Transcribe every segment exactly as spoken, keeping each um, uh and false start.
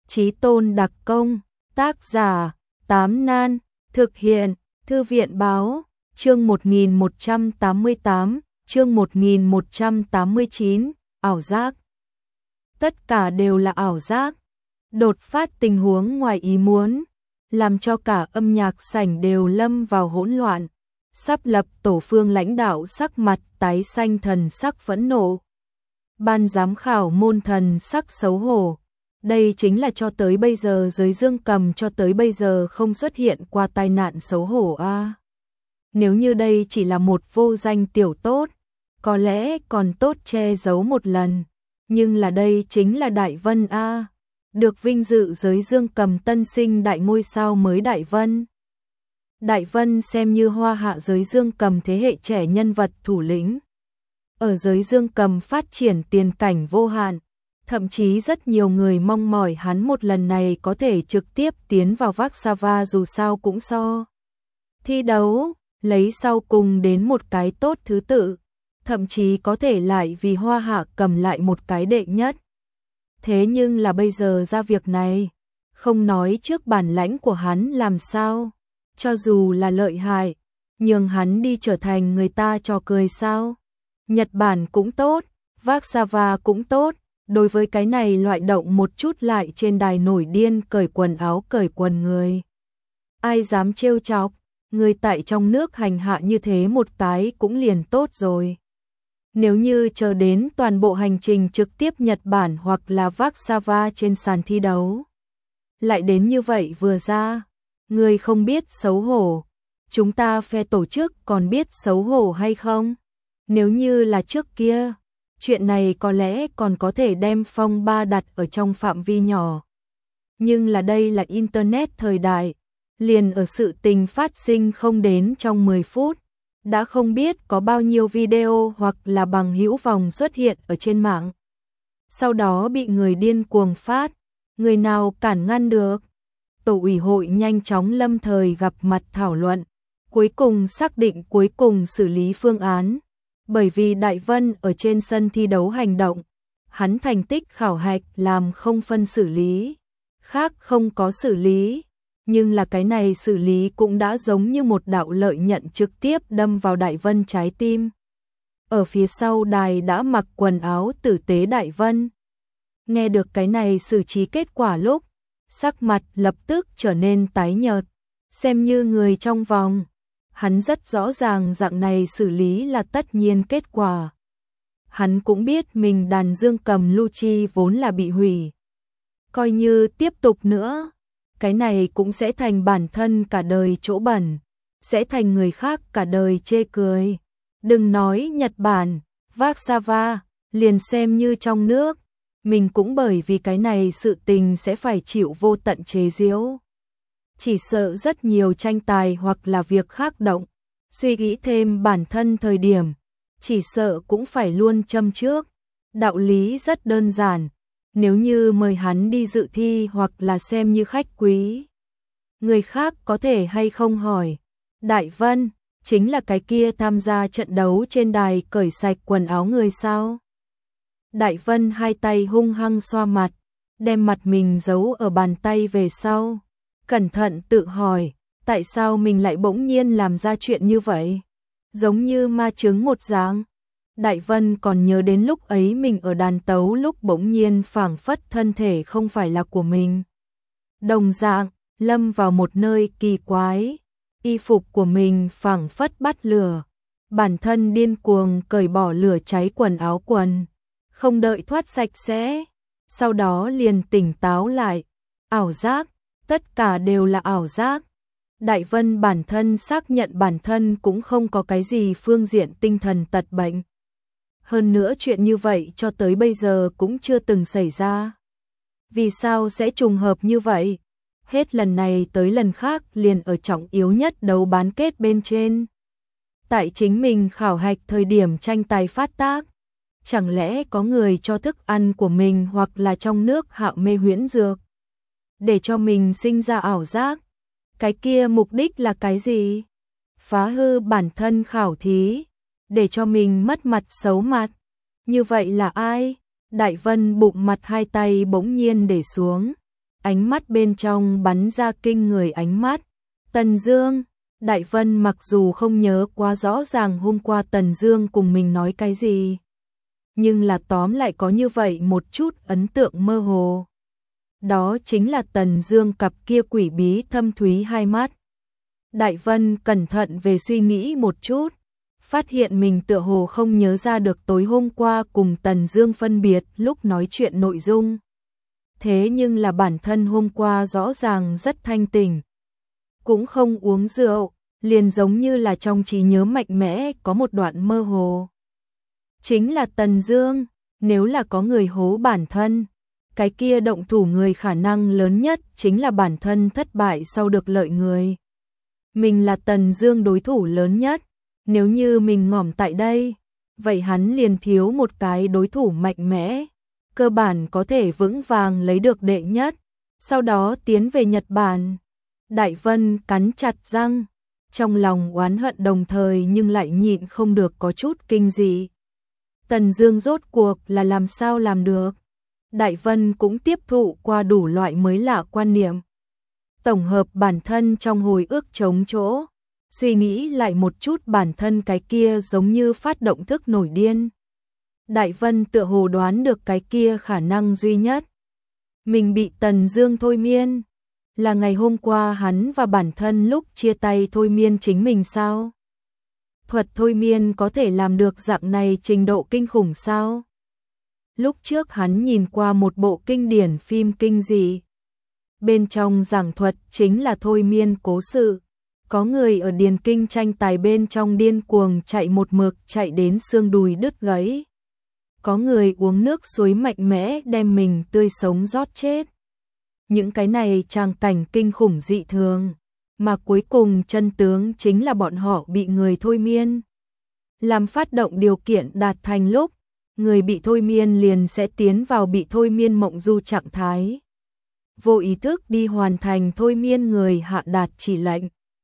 Chí Tôn đặc công, tác giả, Tám Nan, thực hiện, Thư viện báo, chương một nghìn một trăm tám mươi tám, chương một nghìn một trăm tám mươi chín, ảo giác. Tất cả đều là ảo giác. Đột phát tình huống ngoài ý muốn, làm cho cả âm nhạc sảnh đều lâm vào hỗn loạn. Sắp lập tổ phương lãnh đạo sắc mặt tái xanh, thần sắc phẫn nộ. Ban giám khảo môn thần sắc xấu hổ. Đây chính là cho tới bây giờ giới dương cầm cho tới bây giờ không xuất hiện qua tai nạn xấu hổ a. À. Nếu như đây chỉ là một vô danh tiểu tốt, có lẽ còn tốt che giấu một lần. Nhưng là đây chính là Đại Vân a. À. Được vinh dự giới dương cầm tân sinh đại ngôi sao mới Đại Vân. Đại Vân xem như hoa hạ giới dương cầm thế hệ trẻ nhân vật thủ lĩnh. Ở giới dương cầm phát triển tiền cảnh vô hạn, thậm chí rất nhiều người mong mỏi hắn một lần này có thể trực tiếp tiến vào Vaksava, dù sao cũng so thi đấu, lấy sau cùng đến một cái tốt thứ tự, thậm chí có thể lại vì hoa hạ cầm lại một cái đệ nhất. Thế nhưng là bây giờ ra việc này, không nói trước bản lãnh của hắn làm sao, cho dù là lợi hại, nhường hắn đi trở thành người ta trò cười sao. Nhật Bản cũng tốt, Vaksava cũng tốt, đối với cái này loại động một chút lại trên đài nổi điên cởi quần áo cởi quần người. Ai dám trêu chọc, người tại trong nước hành hạ như thế một cái cũng liền tốt rồi. Nếu như chờ đến toàn bộ hành trình trực tiếp Nhật Bản hoặc là Vaksava trên sàn thi đấu, lại đến như vậy vừa ra, người không biết xấu hổ, chúng ta phe tổ chức còn biết xấu hổ hay không? Nếu như là trước kia, chuyện này có lẽ còn có thể đem phong ba đặt ở trong phạm vi nhỏ. Nhưng là đây là Internet thời đại, liền ở sự tình phát sinh không đến trong mười phút, đã không biết có bao nhiêu video hoặc là bằng hữu vòng xuất hiện ở trên mạng. Sau đó bị người điên cuồng phát, người nào cản ngăn được. Tổ ủy hội nhanh chóng lâm thời gặp mặt thảo luận, cuối cùng xác định cuối cùng xử lý phương án. Bởi vì Đại Vân ở trên sân thi đấu hành động, hắn thành tích khảo hạch làm không phân xử lý, khác không có xử lý, nhưng là cái này xử lý cũng đã giống như một đạo lợi nhận trực tiếp đâm vào Đại Vân trái tim. Ở phía sau đài đã mặc quần áo tử tế Đại Vân. Nghe được cái này xử trí kết quả lúc, sắc mặt lập tức trở nên tái nhợt, xem như người trong vòng. Hắn rất rõ ràng dạng này xử lý là tất nhiên kết quả. Hắn cũng biết mình đàn dương cầm Luchi vốn là bị hủy. Coi như tiếp tục nữa, cái này cũng sẽ thành bản thân cả đời chỗ bẩn, sẽ thành người khác cả đời chê cười. Đừng nói Nhật Bản, Vaksava, liền xem như trong nước, mình cũng bởi vì cái này sự tình sẽ phải chịu vô tận chế giễu. Chỉ sợ rất nhiều tranh tài hoặc là việc khác động, suy nghĩ thêm bản thân thời điểm, chỉ sợ cũng phải luôn châm trước. Đạo lý rất đơn giản, nếu như mời hắn đi dự thi hoặc là xem như khách quý, người khác có thể hay không hỏi, Đại Vân, chính là cái kia tham gia trận đấu trên đài cởi sạch quần áo người sao? Đại Vân hai tay hung hăng xoa mặt, đem mặt mình giấu ở bàn tay về sau. Cẩn thận tự hỏi, tại sao mình lại bỗng nhiên làm ra chuyện như vậy? Giống như ma chứng một dạng. Đại Vân còn nhớ đến lúc ấy mình ở đàn tấu lúc bỗng nhiên phảng phất thân thể không phải là của mình. Đồng dạng, lâm vào một nơi kỳ quái. Y phục của mình phảng phất bắt lửa. Bản thân điên cuồng cởi bỏ lửa cháy quần áo quần. Không đợi thoát sạch sẽ. Sau đó liền tỉnh táo lại. Ảo giác. Tất cả đều là ảo giác. Đại Vân bản thân xác nhận bản thân cũng không có cái gì phương diện tinh thần tật bệnh. Hơn nữa chuyện như vậy cho tới bây giờ cũng chưa từng xảy ra. Vì sao sẽ trùng hợp như vậy? Hết lần này tới lần khác liền ở trọng yếu nhất đấu bán kết bên trên. Tại chính mình khảo hạch thời điểm tranh tài phát tác. Chẳng lẽ có người cho thức ăn của mình hoặc là trong nước hạ mê huyễn dược, để cho mình sinh ra ảo giác? Cái kia mục đích là cái gì? Phá hư bản thân khảo thí, để cho mình mất mặt xấu mặt. Như vậy là ai? Đại Vân bụng mặt hai tay bỗng nhiên để xuống, ánh mắt bên trong bắn ra kinh người ánh mắt. Tần Dương, Đại Vân mặc dù không nhớ quá rõ ràng hôm qua Tần Dương cùng mình nói cái gì, nhưng là tóm lại có như vậy một chút ấn tượng mơ hồ. Đó chính là Tần Dương cặp kia quỷ bí thâm thúy hai mắt. Đại Vân cẩn thận về suy nghĩ một chút, phát hiện mình tựa hồ không nhớ ra được tối hôm qua cùng Tần Dương phân biệt lúc nói chuyện nội dung. Thế nhưng là bản thân hôm qua rõ ràng rất thanh tỉnh, cũng không uống rượu, liền giống như là trong trí nhớ mạnh mẽ có một đoạn mơ hồ. Chính là Tần Dương, nếu là có người hố bản thân, cái kia động thủ người khả năng lớn nhất chính là bản thân thất bại sau được lợi người. Mình là Tần Dương đối thủ lớn nhất, nếu như mình ngỏm tại đây, vậy hắn liền thiếu một cái đối thủ mạnh mẽ, cơ bản có thể vững vàng lấy được đệ nhất, sau đó tiến về Nhật Bản. Đại Vân cắn chặt răng, trong lòng oán hận đồng thời nhưng lại nhịn không được có chút kinh dị. Tần Dương rốt cuộc là làm sao làm được? Đại Vân cũng tiếp thụ qua đủ loại mới lạ quan niệm. Tổng hợp bản thân trong hồi ức trống chỗ, suy nghĩ lại một chút bản thân cái kia giống như phát động thức nổi điên. Đại Vân tựa hồ đoán được cái kia khả năng duy nhất. Mình bị Tần Dương thôi miên, là ngày hôm qua hắn và bản thân lúc chia tay thôi miên chính mình sao? Thuật thôi miên có thể làm được dạng này trình độ kinh khủng sao? Lúc trước hắn nhìn qua một bộ kinh điển phim kinh dị. Bên trong giảng thuật chính là thôi miên cố sự. Có người ở điền kinh tranh tài bên trong điên cuồng chạy một mực chạy đến xương đùi đứt gãy. Có người uống nước suối mạnh mẽ đem mình tươi sống rót chết. Những cái này tràng cảnh kinh khủng dị thường, mà cuối cùng chân tướng chính là bọn họ bị người thôi miên. Làm phát động điều kiện đạt thành lúc, người bị thôi miên liền sẽ tiến vào bị thôi miên mộng du trạng thái. Vô ý thức đi hoàn thành thôi miên người hạ đạt chỉ lệnh.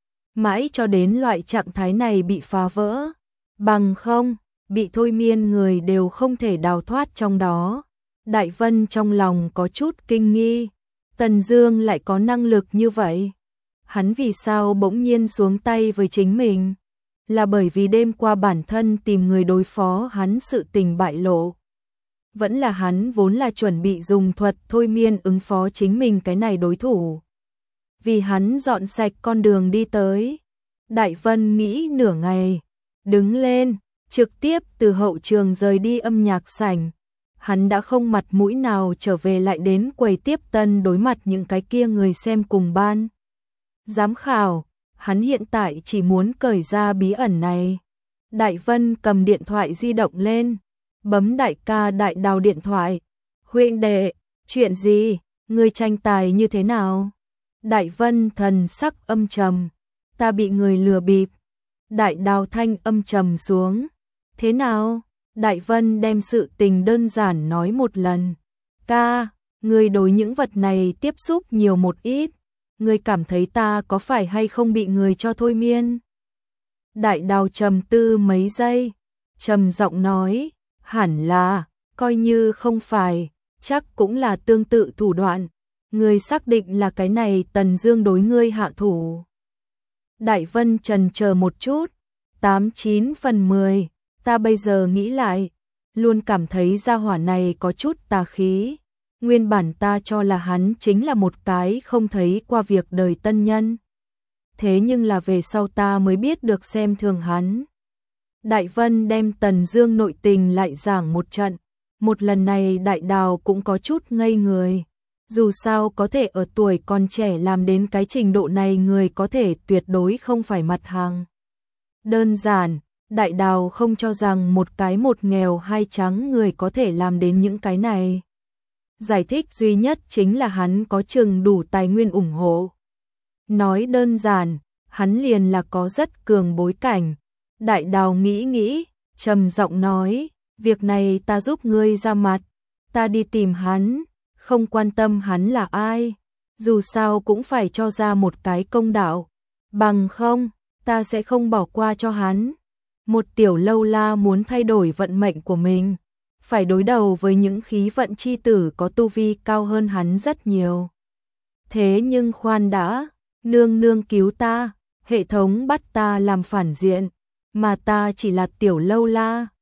Mãi cho đến loại trạng thái này bị phá vỡ, bằng không, bị thôi miên người đều không thể đào thoát trong đó. Đại Vân trong lòng có chút kinh nghi, Tần Dương lại có năng lực như vậy. Hắn vì sao bỗng nhiên xuống tay với chính mình? Là bởi vì đêm qua bản thân tìm người đối phó hắn sự tình bại lộ. Vẫn là hắn vốn là chuẩn bị dùng thuật thôi miên ứng phó chính mình cái này đối thủ. Vì hắn dọn sạch con đường đi tới. Đại Vân nghĩ nửa ngày, đứng lên, trực tiếp từ hậu trường rời đi âm nhạc sảnh. Hắn đã không mặt mũi nào trở về lại đến quầy tiếp tân đối mặt những cái kia người xem cùng ban giám khảo. Hắn hiện tại chỉ muốn cởi ra bí ẩn này. Đại Vân cầm điện thoại di động lên, bấm đại ca Đại Đào điện thoại. Huynh đệ, chuyện gì? Ngươi tranh tài như thế nào? Đại Vân thần sắc âm trầm. Ta bị người lừa bịp. Đại Đào thanh âm trầm xuống. Thế nào? Đại Vân đem sự tình đơn giản nói một lần. Ca, ngươi đối những vật này tiếp xúc nhiều một ít. Ngươi cảm thấy ta có phải hay không bị người cho thôi miên? Đại Đào trầm tư mấy giây, trầm giọng nói, hẳn là, coi như không phải, chắc cũng là tương tự thủ đoạn. Ngươi xác định là cái này Tần Dương đối ngươi hạ thủ. Đại Vân chần chờ một chút, tám chín phần mười, ta bây giờ nghĩ lại, luôn cảm thấy gia hỏa này có chút tà khí. Nguyên bản ta cho là hắn chính là một cái không thấy qua việc đời tân nhân. Thế nhưng là về sau ta mới biết được xem thường hắn. Đại Vân đem Tần Dương nội tình lại giảng một trận. Một lần này Đại Đào cũng có chút ngây người. Dù sao có thể ở tuổi còn trẻ làm đến cái trình độ này người có thể tuyệt đối không phải mặt hàng. Đơn giản, Đại Đào không cho rằng một cái một nghèo hai trắng người có thể làm đến những cái này. Giải thích duy nhất chính là hắn có chừng đủ tài nguyên ủng hộ. Nói đơn giản, hắn liền là có rất cường bối cảnh. Đại Đào nghĩ nghĩ, trầm giọng nói, việc này ta giúp ngươi ra mặt, ta đi tìm hắn, không quan tâm hắn là ai, dù sao cũng phải cho ra một cái công đạo, bằng không, ta sẽ không bỏ qua cho hắn. Một tiểu lâu la muốn thay đổi vận mệnh của mình, phải đối đầu với những khí vận chi tử có tu vi cao hơn hắn rất nhiều. Thế nhưng khoan đã, nương nương cứu ta, hệ thống bắt ta làm phản diện, mà ta chỉ là tiểu lâu la,